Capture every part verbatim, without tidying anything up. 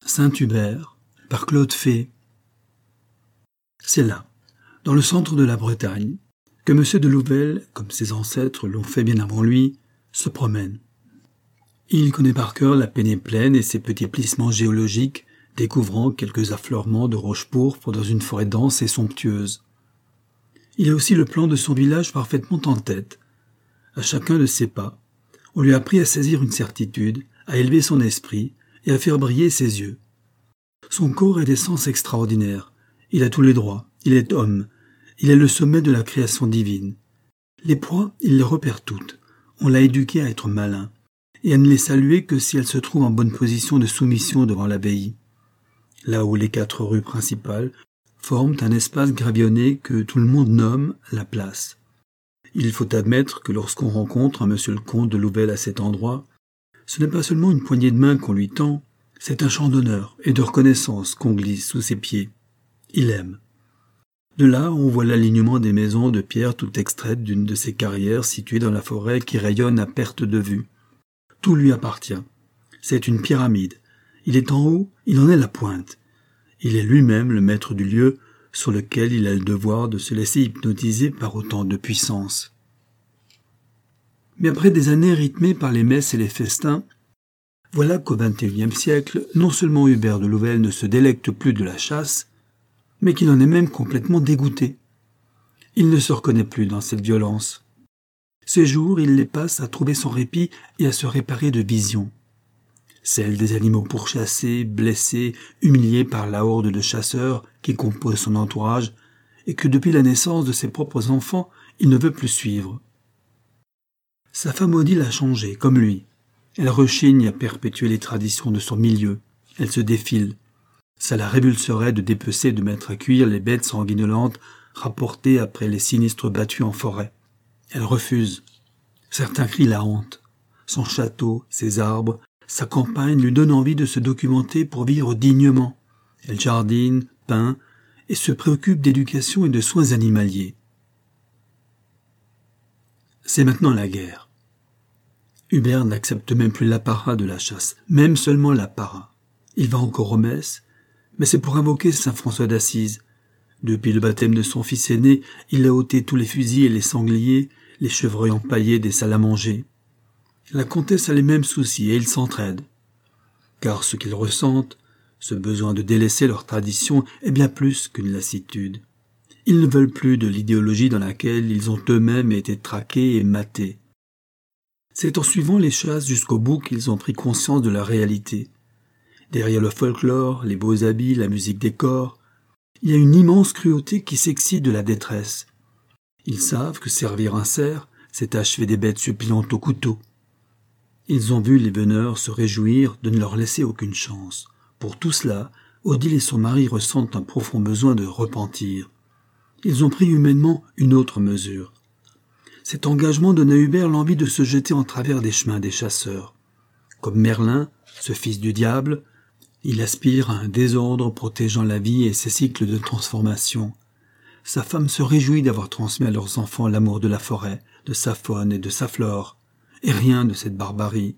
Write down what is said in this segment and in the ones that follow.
Saint-Hubert, par Claude Fay. C'est là, dans le centre de la Bretagne, que M. de Louvel, comme ses ancêtres l'ont fait bien avant lui, se promène. Il connaît par cœur la Pénéplaine et ses petits plissements géologiques, découvrant quelques affleurements de roches pourpres dans une forêt dense et somptueuse. Il a aussi le plan de son village parfaitement en tête. À chacun de ses pas, on lui a appris à saisir une certitude, à élever son esprit et à faire briller ses yeux. Son corps est d'essence extraordinaire. Il a tous les droits. Il est homme. Il est le sommet de la création divine. Les proies, il les repère toutes. On l'a éduqué à être malin et à ne les saluer que si elle se trouve en bonne position de soumission devant l'abbaye, là où les quatre rues principales forment un espace gravillonné que tout le monde nomme la place. Il faut admettre que lorsqu'on rencontre un monsieur le comte de Louvel à cet endroit, ce n'est pas seulement une poignée de main qu'on lui tend, c'est un chant d'honneur et de reconnaissance qu'on glisse sous ses pieds. Il aime. De là, on voit l'alignement des maisons de pierre toutes extraites d'une de ces carrières situées dans la forêt qui rayonne à perte de vue. Tout lui appartient. C'est une pyramide. Il est en haut, il en est la pointe. Il est lui-même le maître du lieu sur lequel il a le devoir de se laisser hypnotiser par autant de puissance. Mais après des années rythmées par les messes et les festins, voilà qu'au vingt et unième siècle, non seulement Hubert de Louvel ne se délecte plus de la chasse, mais qu'il en est même complètement dégoûté. Il ne se reconnaît plus dans cette violence. Ses jours, il les passe à trouver son répit et à se réparer de visions. Celles des animaux pourchassés, blessés, humiliés par la horde de chasseurs qui compose son entourage et que depuis la naissance de ses propres enfants, il ne veut plus suivre. Sa femme Odile a changé, comme lui. Elle rechigne à perpétuer les traditions de son milieu. Elle se défile. Ça la révulserait de dépecer et de mettre à cuire les bêtes sanguinolentes rapportées après les sinistres battus en forêt. Elle refuse. Certains crient la honte. Son château, ses arbres, sa campagne lui donnent envie de se documenter pour vivre dignement. Elle jardine, peint et se préoccupe d'éducation et de soins animaliers. C'est maintenant la guerre. Hubert n'accepte même plus l'apparat de la chasse, même seulement l'apparat. Il va encore aux messes, mais c'est pour invoquer saint François d'Assise. Depuis le baptême de son fils aîné, il a ôté tous les fusils et les sangliers, les chevreuils empaillés des salles à manger. La comtesse a les mêmes soucis et ils s'entraident. Car ce qu'ils ressentent, ce besoin de délaisser leur tradition, est bien plus qu'une lassitude. Ils ne veulent plus de l'idéologie dans laquelle ils ont eux-mêmes été traqués et matés. C'est en suivant les chasses jusqu'au bout qu'ils ont pris conscience de la réalité. Derrière le folklore, les beaux habits, la musique des corps, il y a une immense cruauté qui s'excite de la détresse. Ils savent que servir un cerf, c'est achever des bêtes suppliantes au couteau. Ils ont vu les veneurs se réjouir de ne leur laisser aucune chance. Pour tout cela, Odile et son mari ressentent un profond besoin de repentir. Ils ont pris humainement une autre mesure. Cet engagement donne à Hubert l'envie de se jeter en travers des chemins des chasseurs. Comme Merlin, ce fils du diable, il aspire à un désordre protégeant la vie et ses cycles de transformation. Sa femme se réjouit d'avoir transmis à leurs enfants l'amour de la forêt, de sa faune et de sa flore, et rien de cette barbarie.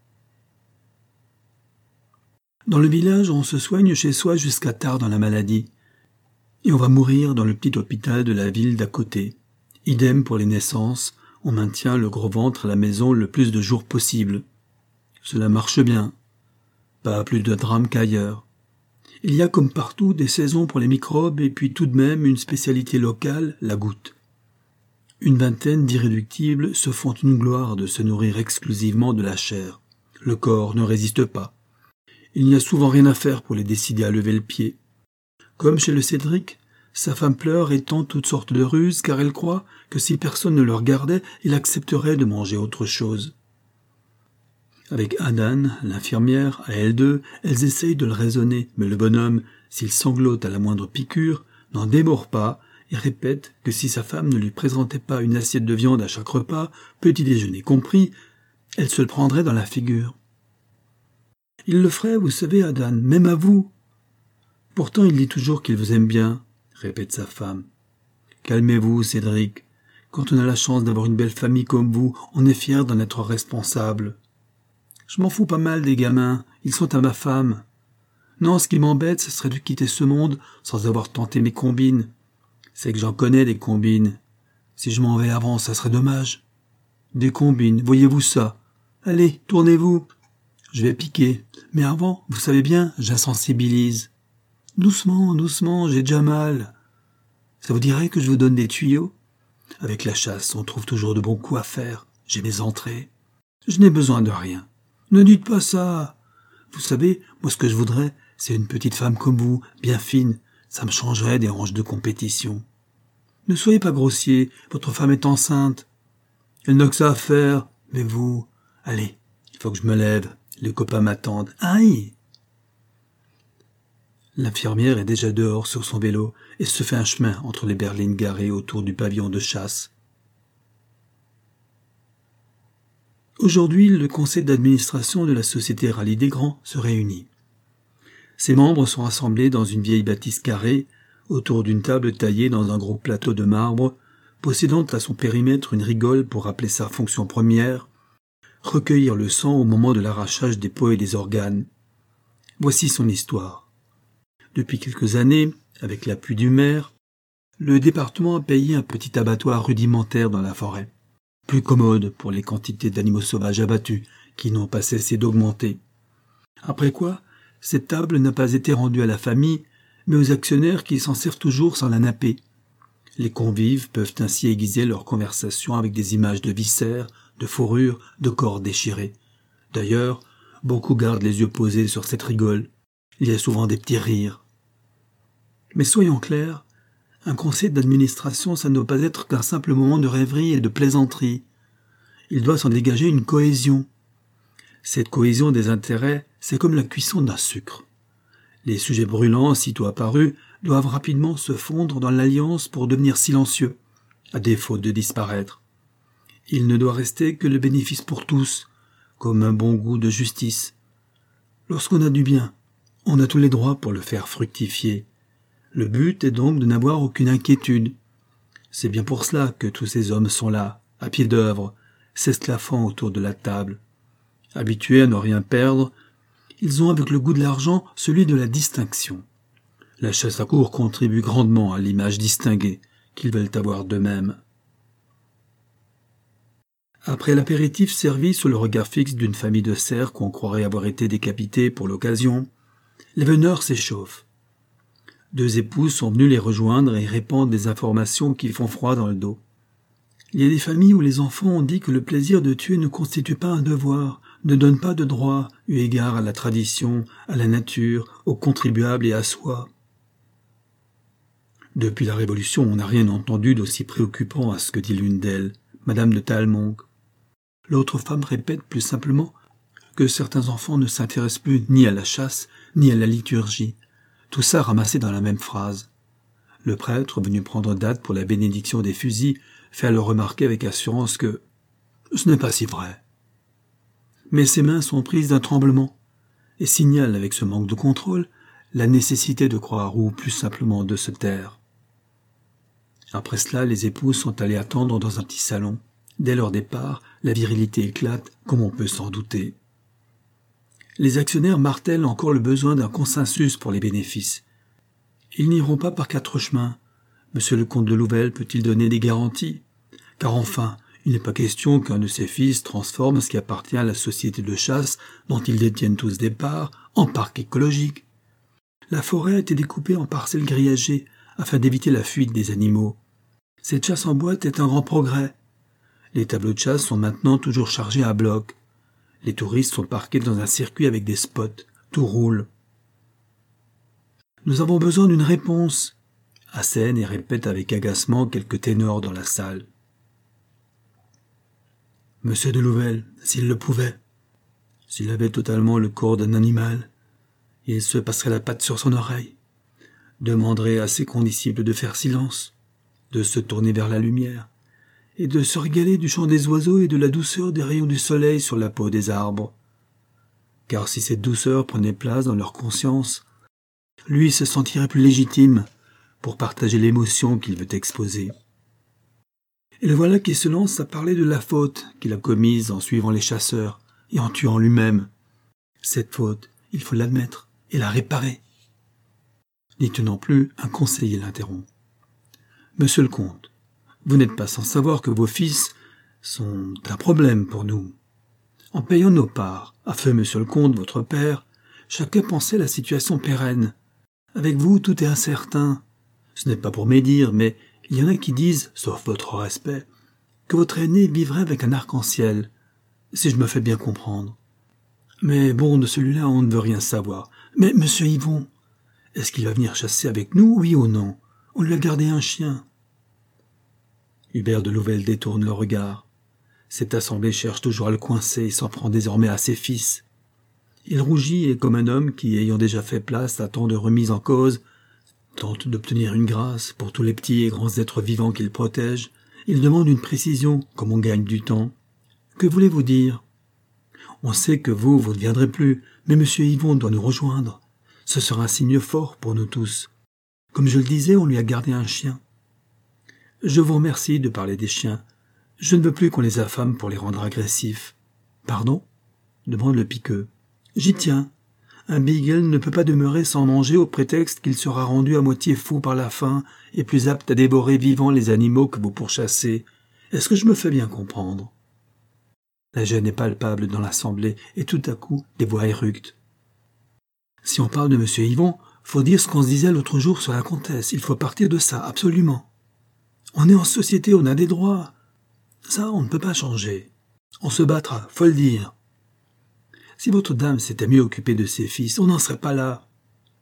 Dans le village, on se soigne chez soi jusqu'à tard dans la maladie, et on va mourir dans le petit hôpital de la ville d'à côté. Idem pour les naissances, on maintient le gros ventre à la maison le plus de jours possible. Cela marche bien. Pas plus de drame qu'ailleurs. Il y a comme partout des saisons pour les microbes et puis tout de même une spécialité locale, la goutte. Une vingtaine d'irréductibles se font une gloire de se nourrir exclusivement de la chair. Le corps ne résiste pas. Il n'y a souvent rien à faire pour les décider à lever le pied. Comme chez le Cédric, sa femme pleure et tente toutes sortes de ruses car elle croit que si personne ne le regardait, il accepterait de manger autre chose. Avec Adan, l'infirmière, à elles deux, elles essayent de le raisonner, mais le bonhomme, s'il sanglote à la moindre piqûre, n'en démord pas et répète que si sa femme ne lui présentait pas une assiette de viande à chaque repas, petit déjeuner compris, elle se le prendrait dans la figure. Il le ferait, vous savez, Adan, même à vous. Pourtant, il dit toujours qu'il vous aime bien, répète sa femme. Calmez-vous, Cédric. Quand on a la chance d'avoir une belle famille comme vous, on est fier d'en être responsable. Je m'en fous pas mal des gamins, ils sont à ma femme. Non, ce qui m'embête, ce serait de quitter ce monde sans avoir tenté mes combines. C'est que j'en connais des combines. Si je m'en vais avant, ça serait dommage. Des combines, voyez-vous ça? Allez, tournez-vous. Je vais piquer. Mais avant, vous savez bien, j'insensibilise. Doucement, doucement, j'ai déjà mal. Ça vous dirait que je vous donne des tuyaux? Avec la chasse, on trouve toujours de bons coups à faire. J'ai mes entrées. Je n'ai besoin de rien. Ne dites pas ça. Vous savez, moi ce que je voudrais, c'est une petite femme comme vous, bien fine. Ça me changerait des hanches de compétition. Ne soyez pas grossier, votre femme est enceinte. Elle n'a que ça à faire, mais vous... Allez, il faut que je me lève. Les copains m'attendent. Aïe! L'infirmière est déjà dehors sur son vélo et se fait un chemin entre les berlines garées autour du pavillon de chasse. Aujourd'hui, le conseil d'administration de la Société Rallye des Grands se réunit. Ses membres sont rassemblés dans une vieille bâtisse carrée, autour d'une table taillée dans un gros plateau de marbre, possédant à son périmètre une rigole pour rappeler sa fonction première, recueillir le sang au moment de l'arrachage des peaux et des organes. Voici son histoire. Depuis quelques années, avec l'appui du maire, le département a payé un petit abattoir rudimentaire dans la forêt, plus commode pour les quantités d'animaux sauvages abattus qui n'ont pas cessé d'augmenter. Après quoi, cette table n'a pas été rendue à la famille, mais aux actionnaires qui s'en servent toujours sans la napper. Les convives peuvent ainsi aiguiser leur conversation avec des images de viscères, de fourrures, de corps déchirés. D'ailleurs, beaucoup gardent les yeux posés sur cette rigole. Il y a souvent des petits rires. Mais soyons clairs, un conseil d'administration, ça ne doit pas être qu'un simple moment de rêverie et de plaisanterie. Il doit s'en dégager une cohésion. Cette cohésion des intérêts, c'est comme la cuisson d'un sucre. Les sujets brûlants, sitôt apparus, doivent rapidement se fondre dans l'alliance pour devenir silencieux, à défaut de disparaître. Il ne doit rester que le bénéfice pour tous, comme un bon goût de justice. Lorsqu'on a du bien, on a tous les droits pour le faire fructifier. Le but est donc de n'avoir aucune inquiétude. C'est bien pour cela que tous ces hommes sont là, à pied d'œuvre, s'esclaffant autour de la table. Habitués à ne rien perdre, ils ont avec le goût de l'argent celui de la distinction. La chasse à courre contribue grandement à l'image distinguée qu'ils veulent avoir d'eux-mêmes. Après l'apéritif servi sous le regard fixe d'une famille de cerfs qu'on croirait avoir été décapités pour l'occasion, les veneurs s'échauffent. Deux épouses sont venues les rejoindre et répandent des informations qui font froid dans le dos. Il y a des familles où les enfants ont dit que le plaisir de tuer ne constitue pas un devoir, ne donne pas de droit, eu égard à la tradition, à la nature, aux contribuables et à soi. Depuis la Révolution, on n'a rien entendu d'aussi préoccupant à ce que dit l'une d'elles, Madame de Talmonc. L'autre femme répète plus simplement que certains enfants ne s'intéressent plus ni à la chasse, ni à la liturgie. Tout ça ramassé dans la même phrase. Le prêtre, venu prendre date pour la bénédiction des fusils, fait alors remarquer avec assurance que ce n'est pas si vrai. Mais ses mains sont prises d'un tremblement et signalent avec ce manque de contrôle la nécessité de croire ou plus simplement de se taire. Après cela, les épouses sont allées attendre dans un petit salon. Dès leur départ, la virilité éclate, comme on peut s'en douter. Les actionnaires martèlent encore le besoin d'un consensus pour les bénéfices. Ils n'iront pas par quatre chemins. Monsieur le comte de Louvel peut-il donner des garanties? Car enfin, il n'est pas question qu'un de ses fils transforme ce qui appartient à la société de chasse, dont ils détiennent tous des parts, en parc écologique. La forêt a été découpée en parcelles grillagées, afin d'éviter la fuite des animaux. Cette chasse en boîte est un grand progrès. Les tableaux de chasse sont maintenant toujours chargés à bloc. Les touristes sont parqués dans un circuit avec des spots. Tout roule. Nous avons besoin d'une réponse, assènent et répètent avec agacement quelques ténors dans la salle. Monsieur de Louvel, s'il le pouvait, s'il avait totalement le corps d'un animal, il se passerait la patte sur son oreille, demanderait à ses condisciples de faire silence, de se tourner vers la lumière, et de se régaler du chant des oiseaux et de la douceur des rayons du soleil sur la peau des arbres. Car si cette douceur prenait place dans leur conscience, lui se sentirait plus légitime pour partager l'émotion qu'il veut exposer. Et le voilà qui se lance à parler de la faute qu'il a commise en suivant les chasseurs et en tuant lui-même. Cette faute, il faut l'admettre, et la réparer. N'y tenant plus, un conseiller l'interrompt. « Monsieur le comte, vous n'êtes pas sans savoir que vos fils sont un problème pour nous. En payant nos parts, à feu monsieur le comte, votre père, chacun pensait la situation pérenne. Avec vous, tout est incertain. Ce n'est pas pour médire, mais il y en a qui disent, sauf votre respect, que votre aîné vivrait avec un arc-en-ciel, si je me fais bien comprendre. Mais bon, de celui-là, on ne veut rien savoir. Mais monsieur Yvon, est-ce qu'il va venir chasser avec nous, oui ou non? On lui a gardé un chien. » Hubert de Louvel détourne le regard. Cette assemblée cherche toujours à le coincer et s'en prend désormais à ses fils. Il rougit et, comme un homme qui, ayant déjà fait place à tant de remises en cause, tente d'obtenir une grâce pour tous les petits et grands êtres vivants qu'il protège, il demande une précision, comme on gagne du temps. « Que voulez-vous dire ? On sait que vous, vous ne viendrez plus, mais M. Yvon doit nous rejoindre. Ce sera un signe fort pour nous tous. Comme je le disais, on lui a gardé un chien. Je vous remercie de parler des chiens. Je ne veux plus qu'on les affame pour les rendre agressifs. »« Pardon ?» demande le piqueux. « J'y tiens. Un beagle ne peut pas demeurer sans manger au prétexte qu'il sera rendu à moitié fou par la faim et plus apte à dévorer vivants les animaux que vous pourchassez. Est-ce que je me fais bien comprendre ?» La gêne est palpable dans l'assemblée et tout à coup des voix éructent. « Si on parle de M. Yvon, faut dire ce qu'on se disait l'autre jour sur la comtesse. Il faut partir de ça, absolument. On est en société, on a des droits. Ça, on ne peut pas changer. On se battra, faut le dire. Si votre dame s'était mieux occupée de ses fils, on n'en serait pas là. »« Pardon ?»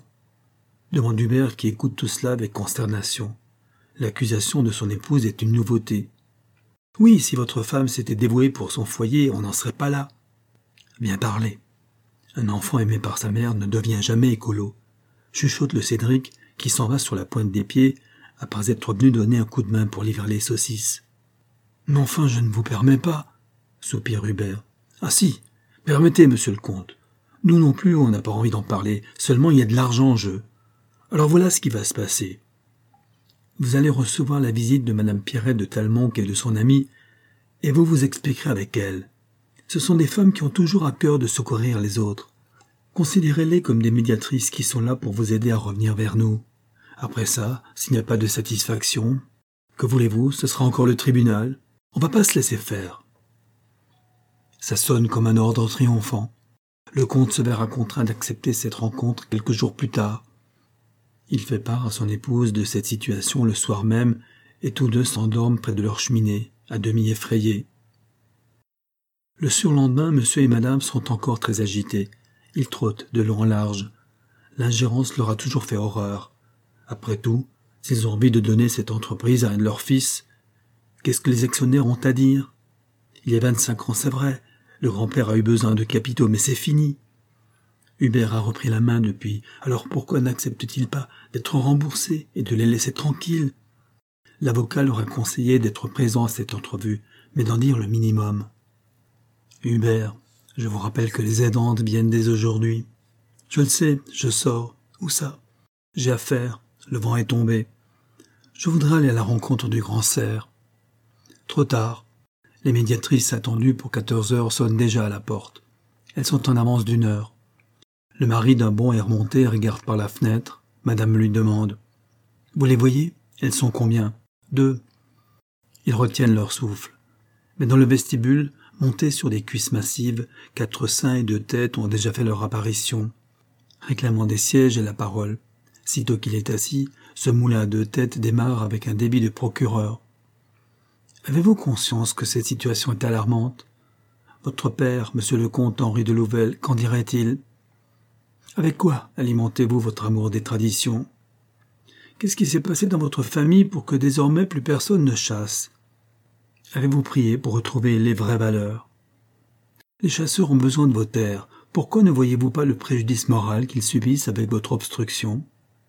demande Hubert qui écoute tout cela avec consternation. L'accusation de son épouse est une nouveauté. « Oui, si votre femme s'était dévouée pour son foyer, on n'en serait pas là. » Bien parlé. Un enfant aimé par sa mère ne devient jamais écolo, chuchote le Cédric qui s'en va sur la pointe des pieds après être venu donner un coup de main pour livrer les saucisses. « Mais enfin, je ne vous permets pas, » soupire Hubert. « Ah si, permettez, monsieur le comte. Nous non plus, on n'a pas envie d'en parler, seulement il y a de l'argent en jeu. Alors voilà ce qui va se passer. Vous allez recevoir la visite de madame Pierrette de Talmont et de son amie, et vous vous expliquerez avec elle. Ce sont des femmes qui ont toujours à cœur de secourir les autres. Considérez-les comme des médiatrices qui sont là pour vous aider à revenir vers nous. Après ça, s'il n'y a pas de satisfaction, que voulez-vous, ce sera encore le tribunal. On va pas se laisser faire. » Ça sonne comme un ordre triomphant. Le comte se verra contraint d'accepter cette rencontre quelques jours plus tard. Il fait part à son épouse de cette situation le soir même, et tous deux s'endorment près de leur cheminée, à demi effrayés. Le surlendemain, monsieur et madame sont encore très agités. Ils trottent de long en large. L'ingérence leur a toujours fait horreur. Après tout, s'ils ont envie de donner cette entreprise à un de leurs fils, qu'est-ce que les actionnaires ont à dire? Il y a vingt-cinq ans, c'est vrai, le grand-père a eu besoin de capitaux, mais c'est fini. Hubert a repris la main depuis, alors pourquoi n'accepte-t-il pas d'être remboursé et de les laisser tranquilles? L'avocat leur a conseillé d'être présent à cette entrevue, mais d'en dire le minimum. « Hubert, je vous rappelle que les aidantes viennent dès aujourd'hui. Je le sais, je sors. Où ça? J'ai affaire, le vent est tombé. Je voudrais aller à la rencontre du grand cerf. Trop tard. Les médiatrices attendues pour quatorze heures sonnent déjà à la porte. Elles sont en avance d'une heure. Le mari d'un bon est remonté et regarde par la fenêtre. Madame lui demande. « Vous les voyez? Elles sont combien? Deux. » Ils retiennent leur souffle. Mais dans le vestibule, montés sur des cuisses massives, quatre seins et deux têtes ont déjà fait leur apparition. Réclamant des sièges et la parole. Sitôt qu'il est assis, ce moulin à deux têtes démarre avec un débit de procureur. « Avez-vous conscience que cette situation est alarmante? Votre père, monsieur le comte Henri de Louvel, qu'en dirait-il? Avec quoi alimentez-vous votre amour des traditions? Qu'est-ce qui s'est passé dans votre famille pour que désormais plus personne ne chasse? Avez-vous prié pour retrouver les vraies valeurs? Les chasseurs ont besoin de vos terres. Pourquoi ne voyez-vous pas le préjudice moral qu'ils subissent avec votre obstruction? »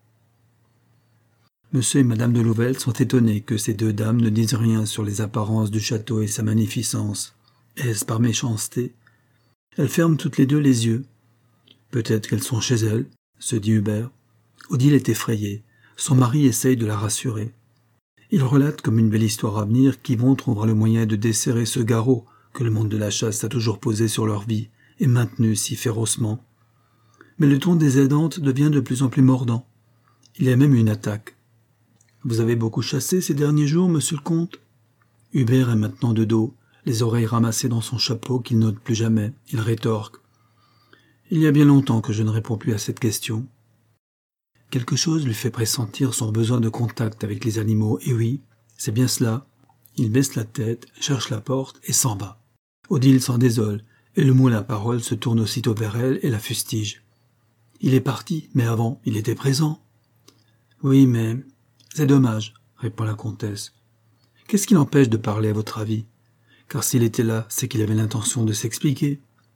Monsieur et madame de Louvel sont étonnés que ces deux dames ne disent rien sur les apparences du château et sa magnificence. Est-ce par méchanceté? Elles ferment toutes les deux les yeux. Peut-être qu'elles sont chez elles, se dit Hubert. Odile est effrayée. Son mari essaye de la rassurer. Il relate comme une belle histoire à venir qu'Yvon trouvera le moyen de desserrer ce garrot que le monde de la chasse a toujours posé sur leur vie et maintenu si férocement. mais le ton des aidantes devient de plus en plus mordant. Il y a même une attaque. « Vous avez beaucoup chassé ces derniers jours, monsieur le comte ?» Hubert est maintenant de dos, les oreilles ramassées dans son chapeau qu'il n'ôte plus jamais. Il rétorque. « Il y a bien longtemps que je ne réponds plus à cette question. » Quelque chose lui fait pressentir son besoin de contact avec les animaux, et oui, c'est bien cela. Il baisse la tête, cherche la porte et s'en va. Odile s'en désole, et le moulin à parole se tourne aussitôt vers elle et la fustige. Il est parti, mais avant, il était présent. « Oui, mais c'est dommage, » répond la comtesse. « Qu'est-ce qui l'empêche de parler à votre avis ? Car s'il était là, c'est qu'il avait l'intention de s'expliquer.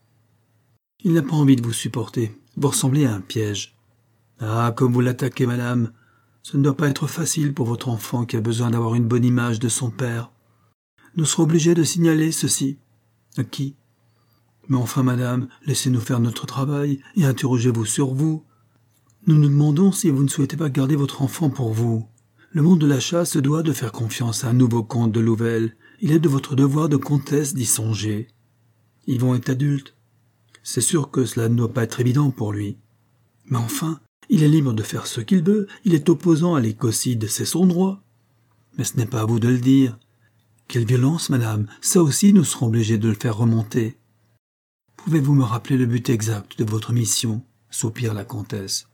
Il n'a pas envie de vous supporter. Vous ressemblez à un piège. Ah, comme vous l'attaquez, madame. Ce ne doit pas être facile pour votre enfant qui a besoin d'avoir une bonne image de son père. Nous serons obligés de signaler ceci. À qui ? Mais enfin, madame, laissez-nous faire notre travail et interrogez-vous sur vous. Nous nous demandons si vous ne souhaitez pas garder votre enfant pour vous. Le monde de la chasse se doit de faire confiance à un nouveau comte de Louvel. Il est de votre devoir de comtesse d'y songer. Yvon est adulte. C'est sûr que cela ne doit pas être évident pour lui. Mais enfin, il est libre de faire ce qu'il veut. Il est opposant à l'écocide, c'est son droit. Mais ce n'est pas à vous de le dire. Quelle violence, madame. Ça aussi, nous serons obligés de le faire remonter. Pouvez-vous me rappeler le but exact de votre mission ? Soupire la comtesse.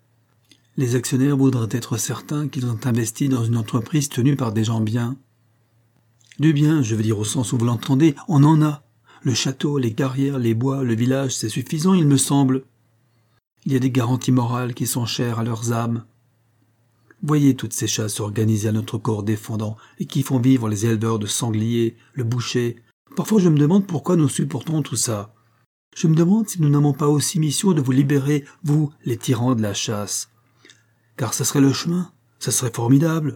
Les actionnaires voudraient être certains qu'ils ont investi dans une entreprise tenue par des gens bien. Du bien, je veux dire au sens où vous l'entendez, on en a. Le château, les carrières, les bois, le village, c'est suffisant, il me semble. Il y a des garanties morales qui sont chères à leurs âmes. Voyez toutes ces chasses organisées à notre corps défendant et qui font vivre les éleveurs de sangliers, le boucher. Parfois je me demande pourquoi nous supportons tout ça. Je me demande si nous n'avons pas aussi mission de vous libérer, vous, les tyrans de la chasse. Car ça serait le chemin, ça serait formidable.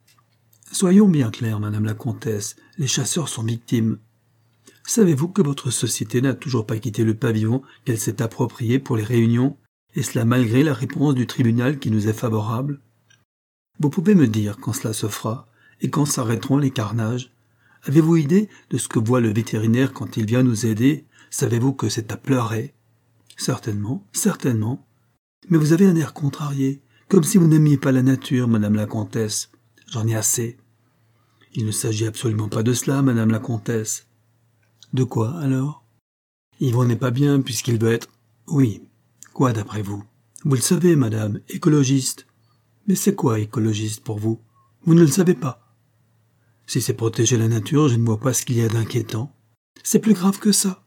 Soyons bien clairs, madame la comtesse, les chasseurs sont victimes. Savez-vous que votre société n'a toujours pas quitté le pavillon qu'elle s'est approprié pour les réunions, et cela malgré la réponse du tribunal qui nous est favorable ? Vous pouvez me dire quand cela se fera, et quand s'arrêteront les carnages ? Avez-vous idée de ce que voit le vétérinaire quand il vient nous aider ? Savez-vous que c'est à pleurer ? Certainement, certainement. Mais vous avez un air contrarié, comme si vous n'aimiez pas la nature, madame la comtesse. J'en ai assez. Il ne s'agit absolument pas de cela, madame la comtesse. De quoi, alors ? Yvon n'est pas bien, puisqu'il veut être... Oui. Quoi, d'après vous ? Vous le savez, madame, écologiste. Mais c'est quoi, écologiste, pour vous ? Vous ne le savez pas. Si c'est protéger la nature, je ne vois pas ce qu'il y a d'inquiétant. C'est plus grave que ça.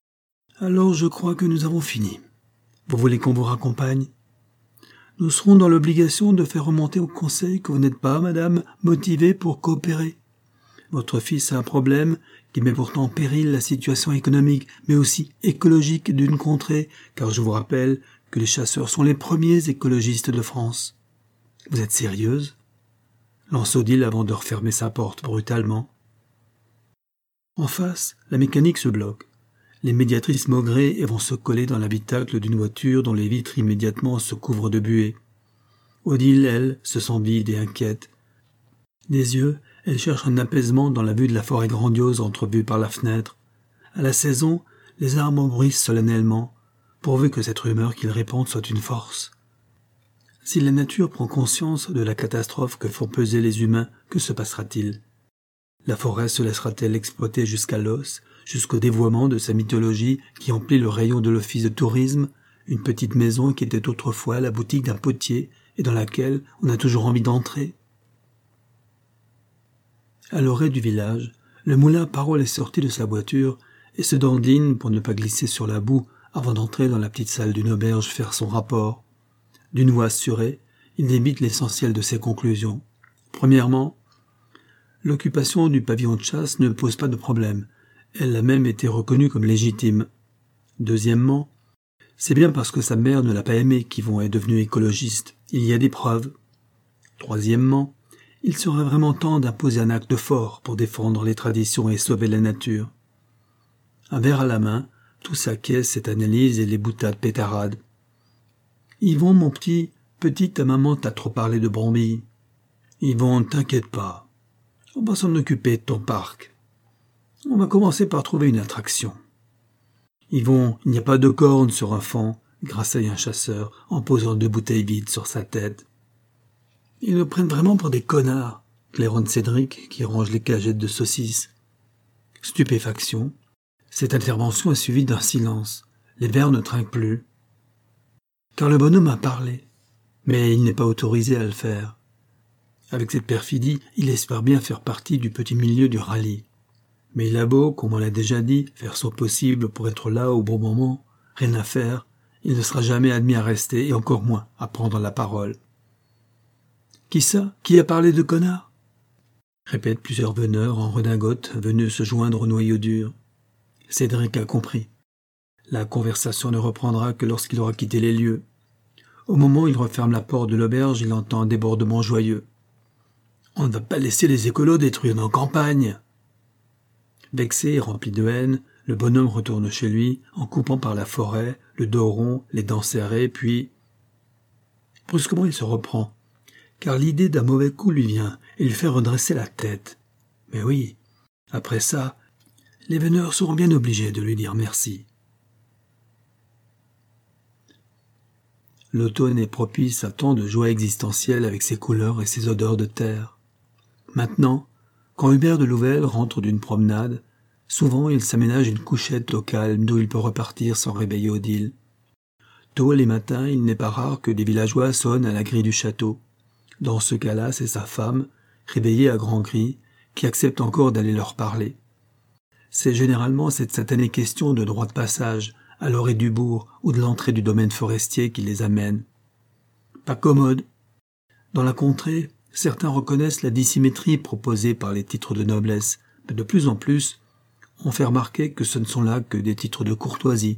Alors je crois que nous avons fini. Vous voulez qu'on vous raccompagne ? Nous serons dans l'obligation de faire remonter au conseil que vous n'êtes pas, madame, motivée pour coopérer. Votre fils a un problème qui met pourtant en péril la situation économique, mais aussi écologique d'une contrée, car je vous rappelle que les chasseurs sont les premiers écologistes de France. Vous êtes sérieuse ? Lance Odile avant de refermer sa porte brutalement. En face, la mécanique se bloque. Les médiatrices maugrées vont se coller dans l'habitacle d'une voiture dont les vitres immédiatement se couvrent de buée. Odile, elle, se sent vide et inquiète. Des yeux, elle cherche un apaisement dans la vue de la forêt grandiose entrevue par la fenêtre. À la saison, les arbres bruissent solennellement, pourvu que cette rumeur qu'ils répandent soit une force. Si la nature prend conscience de la catastrophe que font peser les humains, que se passera-t-il ? La forêt se laissera-t-elle exploiter jusqu'à l'os, jusqu'au dévoiement de sa mythologie qui emplit le rayon de l'office de tourisme, une petite maison qui était autrefois la boutique d'un potier et dans laquelle on a toujours envie d'entrer ? À l'orée du village, le moulin à parole est sorti de sa voiture et se dandine pour ne pas glisser sur la boue avant d'entrer dans la petite salle d'une auberge faire son rapport. D'une voix assurée, il débite l'essentiel de ses conclusions. Premièrement, l'occupation du pavillon de chasse ne pose pas de problème. Elle a même été reconnue comme légitime. Deuxièmement, c'est bien parce que sa mère ne l'a pas aimé qu'Yvon est devenu écologiste. Il y a des preuves. Troisièmement, il serait vraiment temps d'imposer un acte fort pour défendre les traditions et sauver la nature. Un verre à la main, tout s'acquiesce cette analyse et les boutades pétarades. Yvon, mon petit, petite, ta maman t'a trop parlé de brebis. Yvon, t'inquiète pas. On va s'en occuper de ton parc. On va commencer par trouver une attraction. Yvon, il n'y a pas de cornes sur un fond, grasseye un chasseur en posant deux bouteilles vides sur sa tête. Ils nous prennent vraiment pour des connards, claironne Cédric qui range les cagettes de saucisses. Stupéfaction. Cette intervention est suivie d'un silence. Les verres ne trinquent plus. Car le bonhomme a parlé, mais il n'est pas autorisé à le faire. Avec cette perfidie, il espère bien faire partie du petit milieu du rallye. Mais il a beau, comme on l'a déjà dit, faire son possible pour être là au bon moment, rien à faire, il ne sera jamais admis à rester et encore moins à prendre la parole. « Qui ça? Qui a parlé de connard ?» répètent plusieurs veneurs en redingote venus se joindre au noyau dur. Cédric a compris. La conversation ne reprendra que lorsqu'il aura quitté les lieux. Au moment où il referme la porte de l'auberge, il entend un débordement joyeux. « On ne va pas laisser les écolos détruire nos campagnes !» Vexé et rempli de haine, le bonhomme retourne chez lui en coupant par la forêt, le dos rond, les dents serrées, puis... Brusquement il se reprend, car l'idée d'un mauvais coup lui vient et lui fait redresser la tête. Mais oui, après ça, les veneurs seront bien obligés de lui dire merci. L'automne est propice à tant de joie existentielle avec ses couleurs et ses odeurs de terre. Maintenant, quand Hubert de Louvel rentre d'une promenade, souvent il s'aménage une couchette au calme d'où il peut repartir sans réveiller Odile. Tôt les matins, il n'est pas rare que des villageois sonnent à la grille du château. Dans ce cas-là, c'est sa femme, réveillée à grands cris, qui accepte encore d'aller leur parler. C'est généralement cette satanée question de droit de passage, à l'orée du bourg ou de l'entrée du domaine forestier qui les amène. Pas commode. Dans la contrée, certains reconnaissent la dissymétrie proposée par les titres de noblesse, mais de plus en plus, on fait remarquer que ce ne sont là que des titres de courtoisie.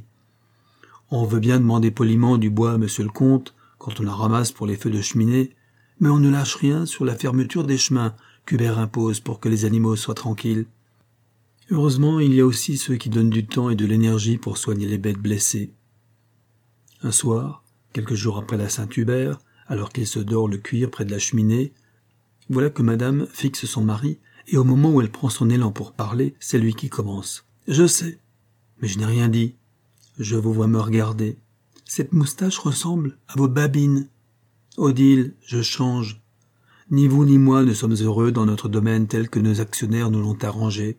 On veut bien demander poliment du bois à monsieur le comte, quand on la ramasse pour les feux de cheminée, mais on ne lâche rien sur la fermeture des chemins qu'Hubert impose pour que les animaux soient tranquilles. Heureusement, il y a aussi ceux qui donnent du temps et de l'énergie pour soigner les bêtes blessées. Un soir, quelques jours après la Saint-Hubert, alors qu'il se dort le cuir près de la cheminée, voilà que madame fixe son mari, et au moment où elle prend son élan pour parler, c'est lui qui commence. « Je sais, mais je n'ai rien dit. Je vous vois me regarder. Cette moustache ressemble à vos babines. Odile, je change. Ni vous ni moi ne sommes heureux dans notre domaine tel que nos actionnaires nous l'ont arrangé.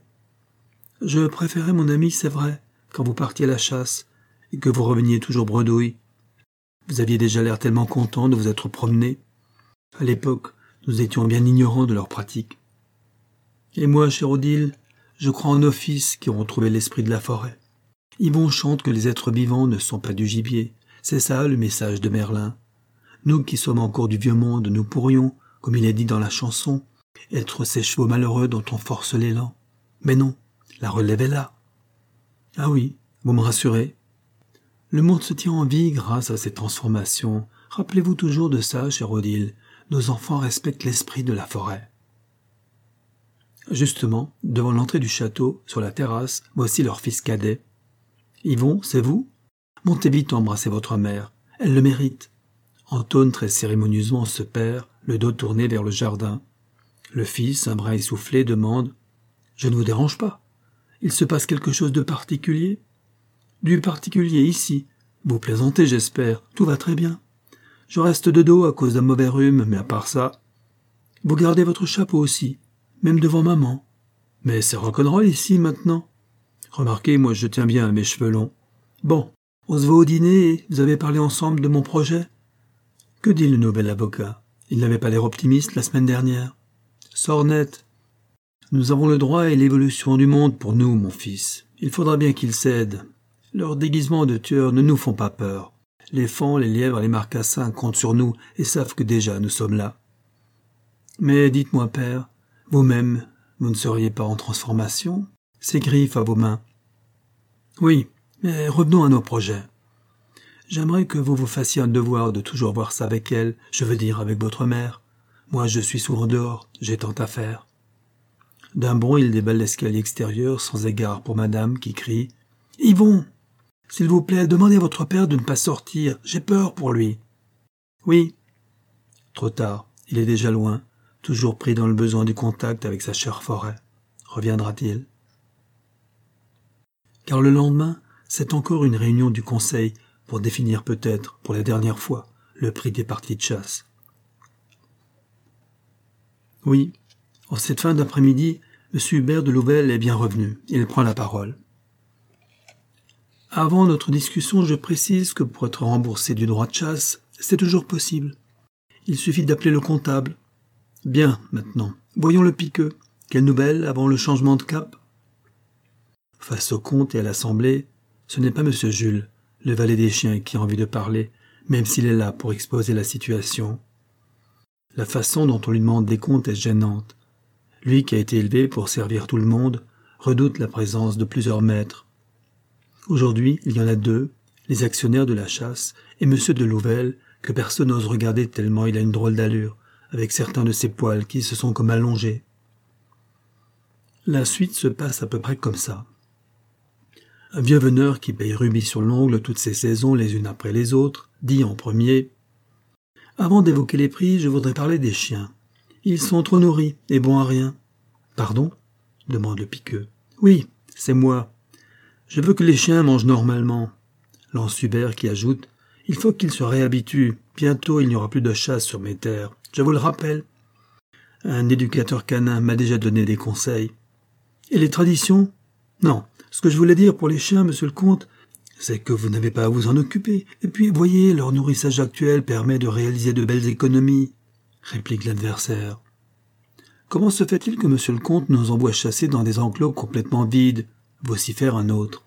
Je préférais mon ami, c'est vrai, quand vous partiez à la chasse, et que vous reveniez toujours bredouille. Vous aviez déjà l'air tellement content de vous être promené. À l'époque, nous étions bien ignorants de leurs pratiques. Et moi, chère Odile, je crois en nos fils qui ont trouvé l'esprit de la forêt. Yvon chante que les êtres vivants ne sont pas du gibier. C'est ça le message de Merlin. Nous qui sommes encore du vieux monde, nous pourrions, comme il est dit dans la chanson, être ces chevaux malheureux dont on force l'élan. Mais non, la relève est là. Ah oui, vous me rassurez. Le monde se tient en vie grâce à ces transformations. Rappelez-vous toujours de ça, chère Odile. Nos enfants respectent l'esprit de la forêt. Justement, devant l'entrée du château, sur la terrasse, voici leur fils cadet. Yvon, c'est vous? Montez vite embrasser votre mère. Elle le mérite. Antone très cérémonieusement se perd, le dos tourné vers le jardin. Le fils, un brin essoufflé, demande « Je ne vous dérange pas? Il se passe quelque chose de particulier ?»« Du particulier ici. Vous plaisantez, j'espère. Tout va très bien. Je reste de dos à cause d'un mauvais rhume, mais à part ça... Vous gardez votre chapeau aussi, même devant maman. Mais c'est rock'n'roll ici, maintenant. Remarquez, moi je tiens bien à mes cheveux longs. Bon, on se voit au dîner et vous avez parlé ensemble de mon projet. Que dit le nouvel avocat? Il n'avait pas l'air optimiste la semaine dernière. Sors net. Nous avons le droit et l'évolution du monde pour nous, mon fils. Il faudra bien qu'ils cèdent. Leurs déguisements de tueurs ne nous font pas peur. Les fans, les lièvres, les marcassins comptent sur nous et savent que déjà nous sommes là. Mais dites-moi, père, vous-même, vous ne seriez pas en transformation? Ces griffes à vos mains. Oui, mais revenons à nos projets. J'aimerais que vous vous fassiez un devoir de toujours voir ça avec elle, je veux dire avec votre mère. Moi, je suis souvent dehors, j'ai tant à faire. D'un bond, il déballe l'escalier extérieur, sans égard pour madame, qui crie « Yvon, s'il vous plaît, demandez à votre père de ne pas sortir, j'ai peur pour lui. »« Oui. » Trop tard, il est déjà loin, toujours pris dans le besoin du contact avec sa chère forêt. Reviendra-t-il? Car le lendemain, c'est encore une réunion du conseil, pour définir peut-être, pour la dernière fois, le prix des parties de chasse. Oui, en cette fin d'après-midi, M. Hubert de Louvel est bien revenu. Il prend la parole. Avant notre discussion, je précise que pour être remboursé du droit de chasse, c'est toujours possible. Il suffit d'appeler le comptable. Bien, maintenant, voyons le piqueux. Quelle nouvelle avant le changement de cap? Face au comte et à l'assemblée, ce n'est pas M. Jules, le valet des chiens, qui a envie de parler, même s'il est là pour exposer la situation. La façon dont on lui demande des comptes est gênante. Lui qui a été élevé pour servir tout le monde, redoute la présence de plusieurs maîtres. Aujourd'hui, il y en a deux, les actionnaires de la chasse et M. de Louvel, que personne n'ose regarder tellement il a une drôle d'allure, avec certains de ses poils qui se sont comme allongés. La suite se passe à peu près comme ça. Un vieux veneur qui paye rubis sur l'ongle toutes ses saisons les unes après les autres, dit en premier « Avant d'évoquer les prix, je voudrais parler des chiens. Ils sont trop nourris et bons à rien. »« Pardon ?» demande le piqueux. « Oui, c'est moi. Je veux que les chiens mangent normalement. » Lance Hubert qui ajoute « Il faut qu'ils se réhabituent. Bientôt il n'y aura plus de chasse sur mes terres. Je vous le rappelle. Un éducateur canin m'a déjà donné des conseils. Et les traditions ? Non. Ce que je voulais dire pour les chiens, monsieur le comte, c'est que vous n'avez pas à vous en occuper. Et puis, voyez, leur nourrissage actuel permet de réaliser de belles économies, réplique l'adversaire. Comment se fait-il que monsieur le comte nous envoie chasser dans des enclos complètement vides, vocifère un autre.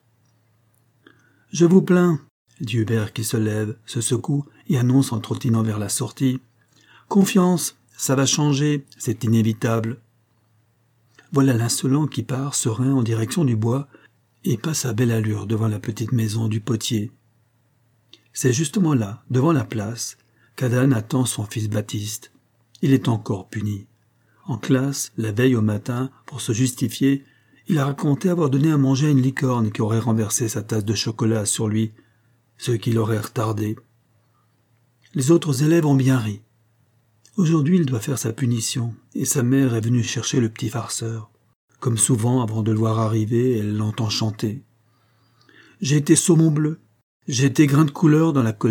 Je vous plains, dit Hubert qui se lève, se secoue et annonce en trottinant vers la sortie. Confiance, ça va changer, c'est inévitable. Voilà l'insolent qui part, serein, en direction du bois, et passe à belle allure devant la petite maison du potier. C'est justement là, devant la place, qu'Adan attend son fils Baptiste. Il est encore puni. En classe, la veille au matin, pour se justifier, il a raconté avoir donné à manger à une licorne qui aurait renversé sa tasse de chocolat sur lui, ce qui l'aurait retardé. Les autres élèves ont bien ri. Aujourd'hui, il doit faire sa punition, et sa mère est venue chercher le petit farceur. Comme souvent, avant de le voir arriver, elle l'entend chanter. « J'ai été saumon bleu, j'ai été grain de couleur dans la colline. »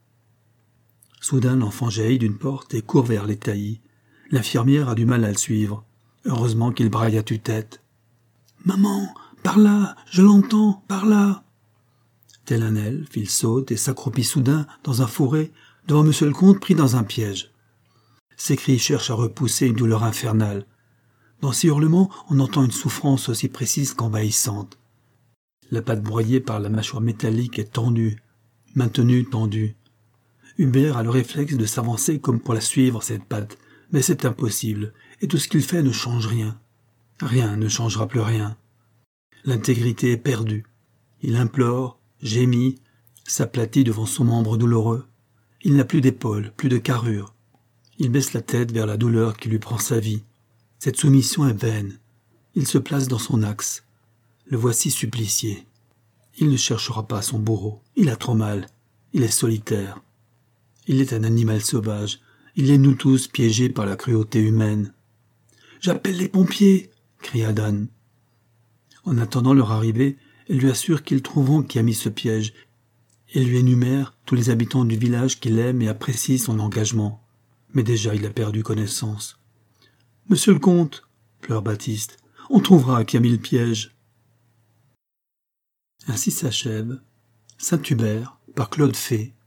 Soudain, l'enfant jaillit d'une porte et court vers les taillis. L'infirmière a du mal à le suivre. Heureusement qu'il braille à tue-tête. « Maman, par là, je l'entends, par là !» Tel un elfe, il saute et s'accroupit soudain dans un fourré devant monsieur le comte pris dans un piège. Ses cris cherchent à repousser une douleur infernale. Dans ces hurlements, on entend une souffrance aussi précise qu'envahissante. La patte broyée par la mâchoire métallique est tendue, maintenue tendue. Hubert a le réflexe de s'avancer comme pour la suivre, cette patte, mais c'est impossible, et tout ce qu'il fait ne change rien. Rien ne changera plus rien. L'intégrité est perdue. Il implore, gémit, s'aplatit devant son membre douloureux. Il n'a plus d'épaule, plus de carrure. Il baisse la tête vers la douleur qui lui prend sa vie. Cette soumission est vaine. Il se place dans son axe. Le voici supplicié. Il ne cherchera pas son bourreau. Il a trop mal. Il est solitaire. Il est un animal sauvage. Il est nous tous piégés par la cruauté humaine. « J'appelle les pompiers !» crie Adan. En attendant leur arrivée, elle lui assure qu'ils trouveront qui a mis ce piège et lui énumère tous les habitants du village qu'il aime et apprécie son engagement. Mais déjà il a perdu connaissance. « Monsieur le comte !» pleure Baptiste. « On trouvera qui a mis le piège. » Ainsi s'achève Saint-Hubert par Claude Fay.